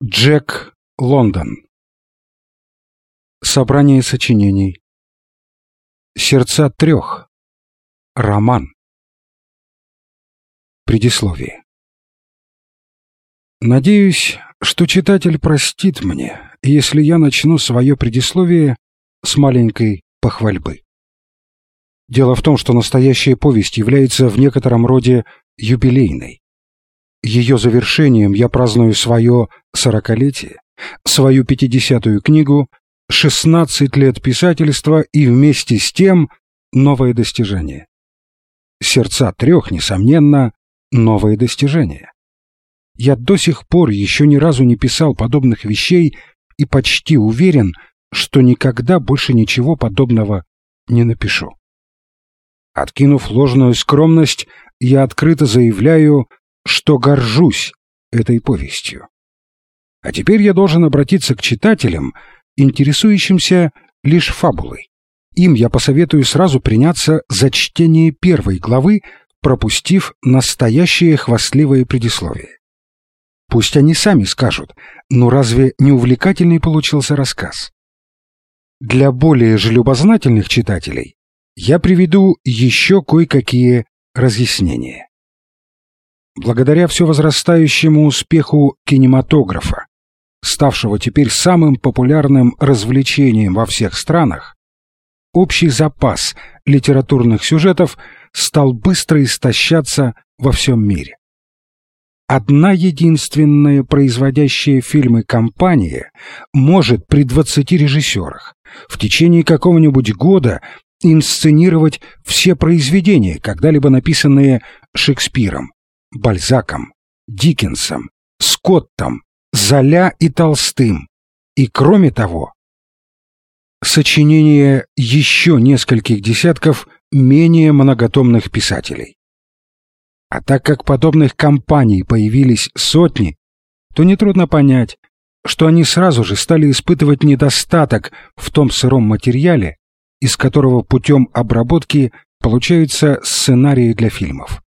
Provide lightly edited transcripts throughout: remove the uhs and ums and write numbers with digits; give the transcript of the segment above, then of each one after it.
Джек Лондон. Собрание сочинений. Сердца трех. Роман. Предисловие. Надеюсь, что читатель простит мне, если я начну свое предисловие с маленькой похвальбы. Дело в том, что настоящая повесть является в некотором роде юбилейной. Ее завершением я праздную свое 40-летие, свою 50-ю книгу, 16 лет писательства и вместе с тем новое достижение. «Сердца трех», несомненно, новое достижение. Я до сих пор еще ни разу не писал подобных вещей и почти уверен, что никогда больше ничего подобного не напишу. Откинув ложную скромность, я открыто заявляю, что горжусь этой повестью. А теперь я должен обратиться к читателям, интересующимся лишь фабулой. Им я посоветую сразу приняться за чтение первой главы, пропустив настоящее хвастливое предисловие. Пусть они сами скажут, но разве не увлекательный получился рассказ? Для более же любознательных читателей я приведу еще кое-какие разъяснения. Благодаря все возрастающему успеху кинематографа, ставшего теперь самым популярным развлечением во всех странах, общий запас литературных сюжетов стал быстро истощаться во всем мире. Одна единственная производящая фильмы компания может при 20 режиссерах в течение какого-нибудь года инсценировать все произведения, когда-либо написанные Шекспиром, Бальзаком, Диккенсом, Скоттом, Золя и Толстым, и, кроме того, сочинения еще нескольких десятков менее многотомных писателей. А так как подобных компаний появились сотни, то нетрудно понять, что они сразу же стали испытывать недостаток в том сыром материале, из которого путем обработки получаются сценарии для фильмов.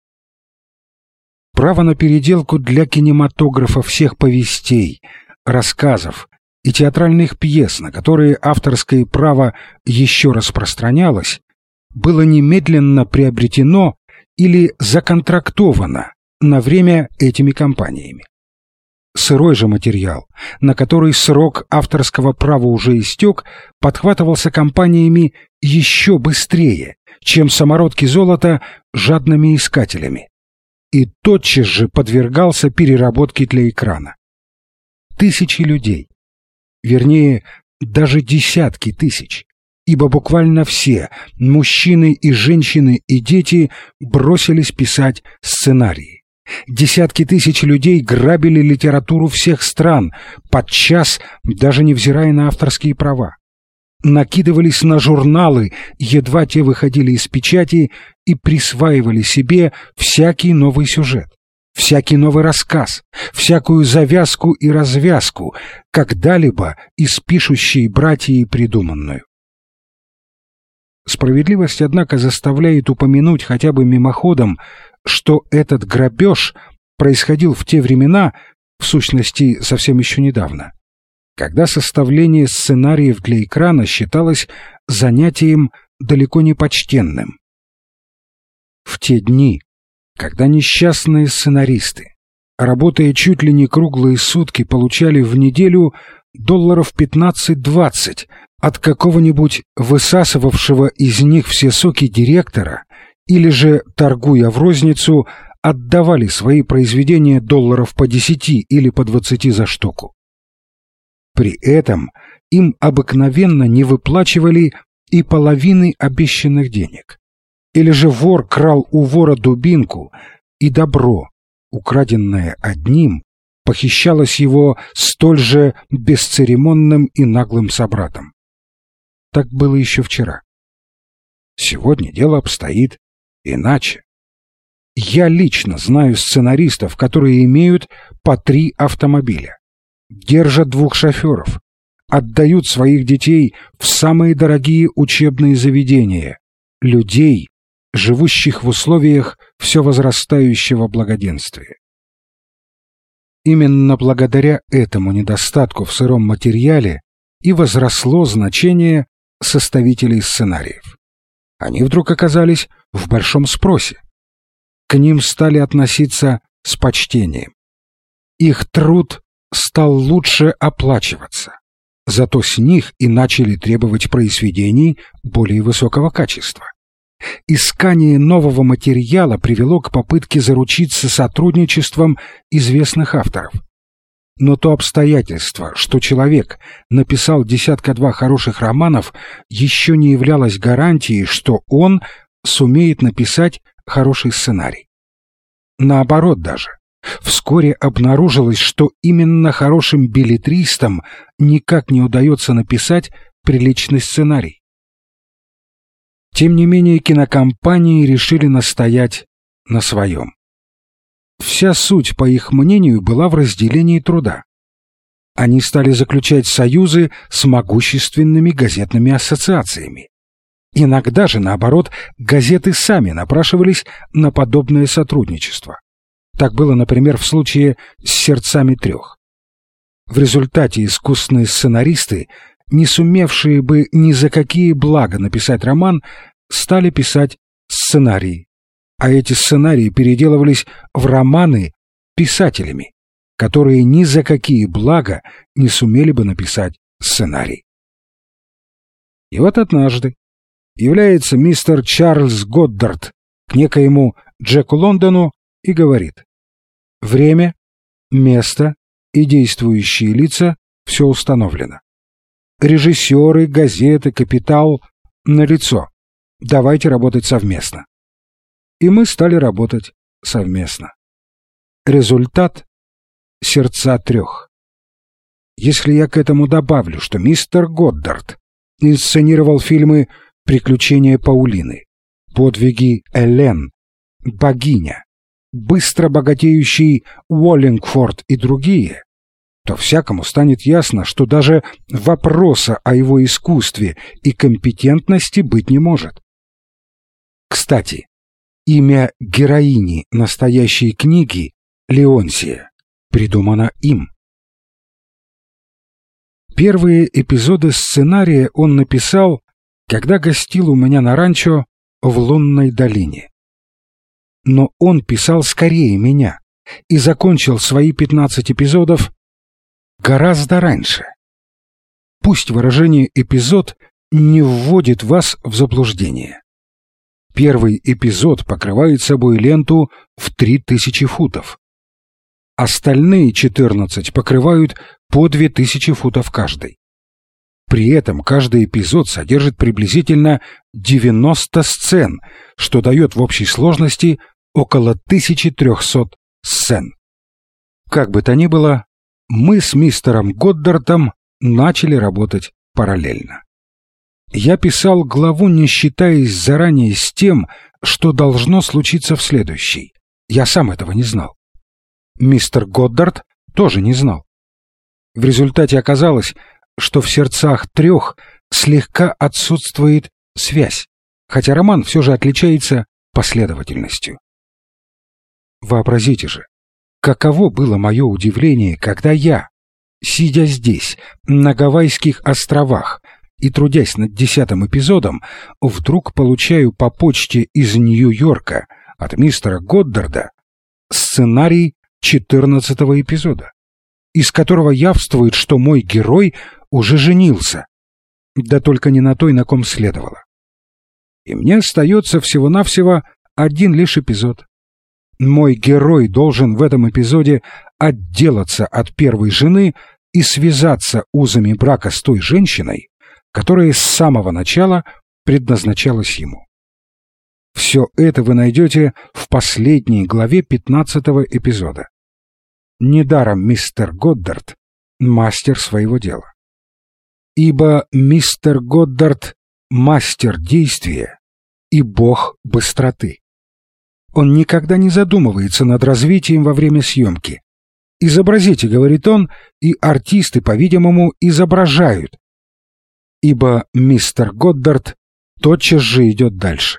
Право на переделку для кинематографа всех повестей, рассказов и театральных пьес, на которые авторское право еще распространялось, было немедленно приобретено или законтрактовано на время этими компаниями. Сырой же материал, на который срок авторского права уже истек, подхватывался компаниями еще быстрее, чем самородки золота жадными искателями, и тотчас же подвергался переработке для экрана. Тысячи людей, вернее, даже десятки тысяч, ибо буквально все, мужчины и женщины и дети, бросились писать сценарии. Десятки тысяч людей грабили литературу всех стран, подчас даже невзирая на авторские права. Накидывались на журналы, едва те выходили из печати, и присваивали себе всякий новый сюжет, всякий новый рассказ, всякую завязку и развязку, когда-либо из пишущей братьи придуманную. Справедливость, однако, заставляет упомянуть хотя бы мимоходом, что этот грабеж происходил в те времена, в сущности, совсем еще недавно, когда составление сценариев для экрана считалось занятием далеко не почтенным. В те дни, когда несчастные сценаристы, работая чуть ли не круглые сутки, получали в неделю $15-20 от какого-нибудь высасывавшего из них все соки директора, или же, торгуя в розницу, отдавали свои произведения по $10 или по 20 за штуку. При этом им обыкновенно не выплачивали и половины обещанных денег. Или же вор крал у вора дубинку, и добро, украденное одним, похищалось его столь же бесцеремонным и наглым собратом. Так было еще вчера. Сегодня дело обстоит иначе. Я лично знаю сценаристов, которые имеют по 3 автомобиля, держат 2 шоферов, отдают своих детей в самые дорогие учебные заведения, людей, живущих в условиях все возрастающего благоденствия. Именно благодаря этому недостатку в сыром материале и возросло значение составителей сценариев. Они вдруг оказались в большом спросе. К ним стали относиться с почтением. Их труд стал лучше оплачиваться. Зато с них и начали требовать произведений более высокого качества. Искание нового материала привело к попытке заручиться сотрудничеством известных авторов. Но то обстоятельство, что человек написал десятка-два хороших романов, еще не являлось гарантией, что он сумеет написать хороший сценарий. Наоборот даже. Вскоре обнаружилось, что именно хорошим беллетристам никак не удается написать приличный сценарий. Тем не менее, кинокомпании решили настоять на своем. Вся суть, по их мнению, была в разделении труда. Они стали заключать союзы с могущественными газетными ассоциациями. Иногда же, наоборот, газеты сами напрашивались на подобное сотрудничество. Так было, например, в случае с «Сердцами трех». В результате искусные сценаристы, не сумевшие бы ни за какие блага написать роман, стали писать сценарии. А эти сценарии переделывались в романы писателями, которые ни за какие блага не сумели бы написать сценарий. И вот однажды является мистер Чарльз Годдард к некоему Джеку Лондону и говорит: «Время, место и действующие лица — все установлено. Режиссеры, газеты, капитал налицо. Давайте работать совместно». И мы стали работать совместно. Результат — «Сердца трех». Если я к этому добавлю, что мистер Годдард инсценировал фильмы «Приключения Паулины», «Подвиги Элен», «Богиня», «Быстро богатеющий Уоллингфорд» и другие, то всякому станет ясно, что даже вопроса о его искусстве и компетентности быть не может. Кстати, имя героини настоящей книги Леонсия придумано им. Первые эпизоды сценария он написал, когда гостил у меня на ранчо в Лунной долине. Но он писал скорее меня и закончил свои 15 эпизодов гораздо раньше. Пусть выражение «эпизод» не вводит вас в заблуждение. Первый эпизод покрывает собой ленту в 3000 футов. Остальные 14 покрывают по 2000 футов каждый. При этом каждый эпизод содержит приблизительно 90 сцен, что дает в общей сложности около 1300 сцен. Как бы то ни было, мы с мистером Годдардом начали работать параллельно. Я писал главу, не считаясь заранее с тем, что должно случиться в следующей. Я сам этого не знал. Мистер Годдард тоже не знал. В результате оказалось, что в «Сердцах трех» слегка отсутствует связь, хотя роман все же отличается последовательностью. Вообразите же, каково было мое удивление, когда я, сидя здесь, на Гавайских островах, и трудясь над 10-м эпизодом, вдруг получаю по почте из Нью-Йорка от мистера Годдарда сценарий 14-го эпизода, из которого явствует, что мой герой уже женился, да только не на той, на ком следовало. И мне остается всего-навсего один лишь эпизод. Мой герой должен в этом эпизоде отделаться от первой жены и связаться узами брака с той женщиной, которая с самого начала предназначалась ему. Все это вы найдете в последней главе 15-го эпизода. Недаром мистер Годдард — мастер своего дела. Ибо мистер Годдард — мастер действия и бог быстроты. Он никогда не задумывается над развитием во время съемки. «Изобразите», — говорит он, и артисты, по-видимому, изображают. Ибо мистер Годдард тотчас же идет дальше.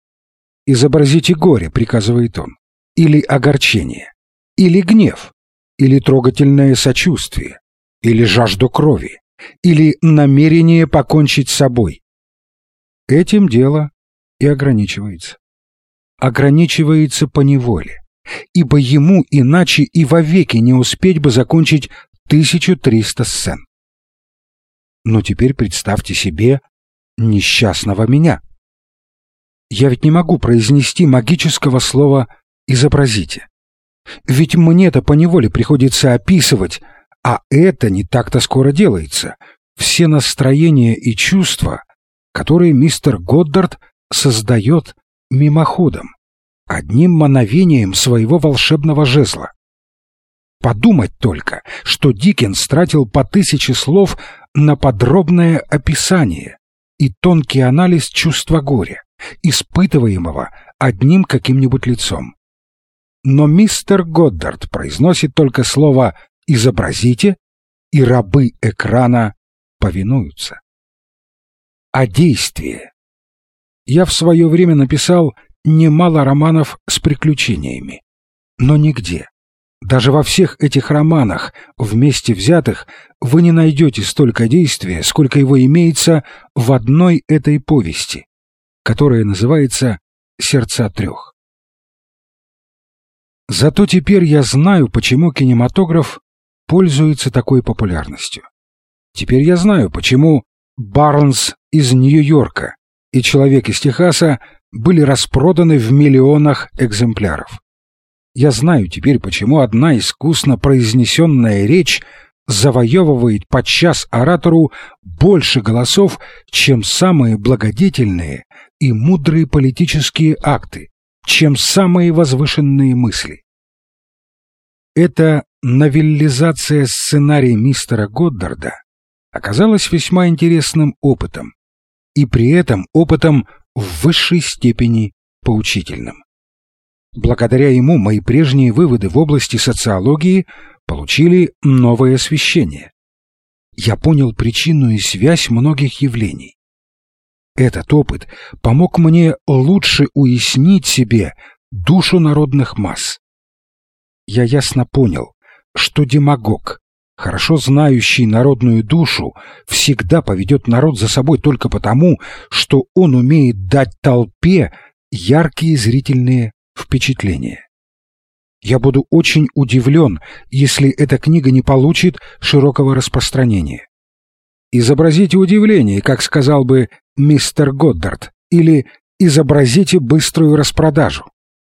«Изобразите горе», — приказывает он, или огорчение, или гнев, или трогательное сочувствие, или жажду крови, или намерение покончить с собой. Этим дело и ограничивается. Ограничивается поневоле, ибо ему иначе и вовеки не успеть бы закончить 1300 сцен. Но теперь представьте себе несчастного меня. Я ведь не могу произнести магического слова «изобразите». Ведь мне-то поневоле приходится описывать, а это не так-то скоро делается, все настроения и чувства, которые мистер Годдард создает мимоходом, одним мановением своего волшебного жезла. Подумать только, что Диккенс тратил по 1000 слов на подробное описание и тонкий анализ чувства горя, испытываемого одним каким-нибудь лицом. Но мистер Годдард произносит только слово «изобразите», и рабы экрана повинуются. А действие? Я в свое время написал немало романов с приключениями, но нигде, даже во всех этих романах, вместе взятых, вы не найдете столько действия, сколько его имеется в одной этой повести, которая называется «Сердца трех». Зато теперь я знаю, почему кинематограф пользуется такой популярностью. Теперь я знаю, почему Барнс из Нью-Йорка и Человек из Техаса были распроданы в миллионах экземпляров. Я знаю теперь, почему одна искусно произнесенная речь завоевывает подчас оратору больше голосов, чем самые благодетельные и мудрые политические акты, чем самые возвышенные мысли. Эта новеллизация сценария мистера Годдарда оказалась весьма интересным опытом, и при этом опытом в высшей степени поучительным. Благодаря ему мои прежние выводы в области социологии получили новое освещение. Я понял причину и связь многих явлений. Этот опыт помог мне лучше уяснить себе душу народных масс. Я ясно понял, что демагог, хорошо знающий народную душу, всегда поведет народ за собой только потому, что он умеет дать толпе яркие зрительные впечатления. Я буду очень удивлен, если эта книга не получит широкого распространения. Изобразите удивление, как сказал бы мистер Годдард, или изобразите быструю распродажу.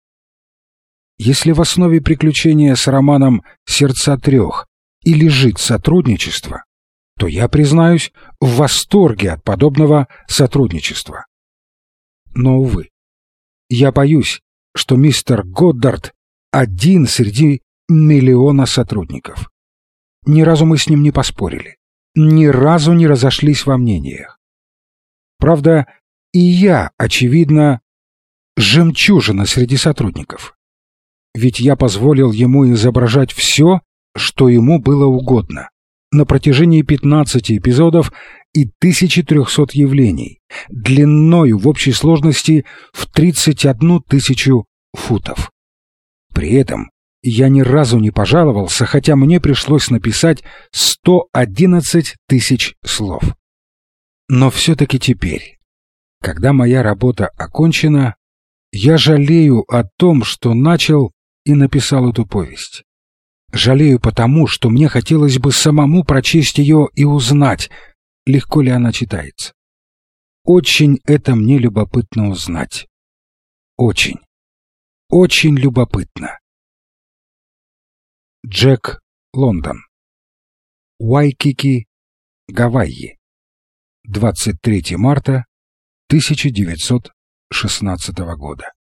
Если в основе приключения с романом «Сердца трех» и лежит сотрудничество, то я, признаюсь, в восторге от подобного сотрудничества. Но, увы, я боюсь, что мистер Годдард один среди миллиона сотрудников. Ни разу мы с ним не поспорили, ни разу не разошлись во мнениях. Правда, и я, очевидно, жемчужина среди сотрудников. Ведь я позволил ему изображать все, что ему было угодно, на протяжении 15 эпизодов и 1300 явлений, длиною в общей сложности в 31 000 футов. При этом я ни разу не пожаловался, хотя мне пришлось написать 111 000 слов. Но все-таки теперь, когда моя работа окончена, я жалею о том, что начал и написал эту повесть. Жалею потому, что мне хотелось бы самому прочесть ее и узнать, легко ли она читается. Очень это мне любопытно узнать. Очень, очень любопытно. Джек Лондон. Уайкики, Гавайи. 23 марта 1916 года.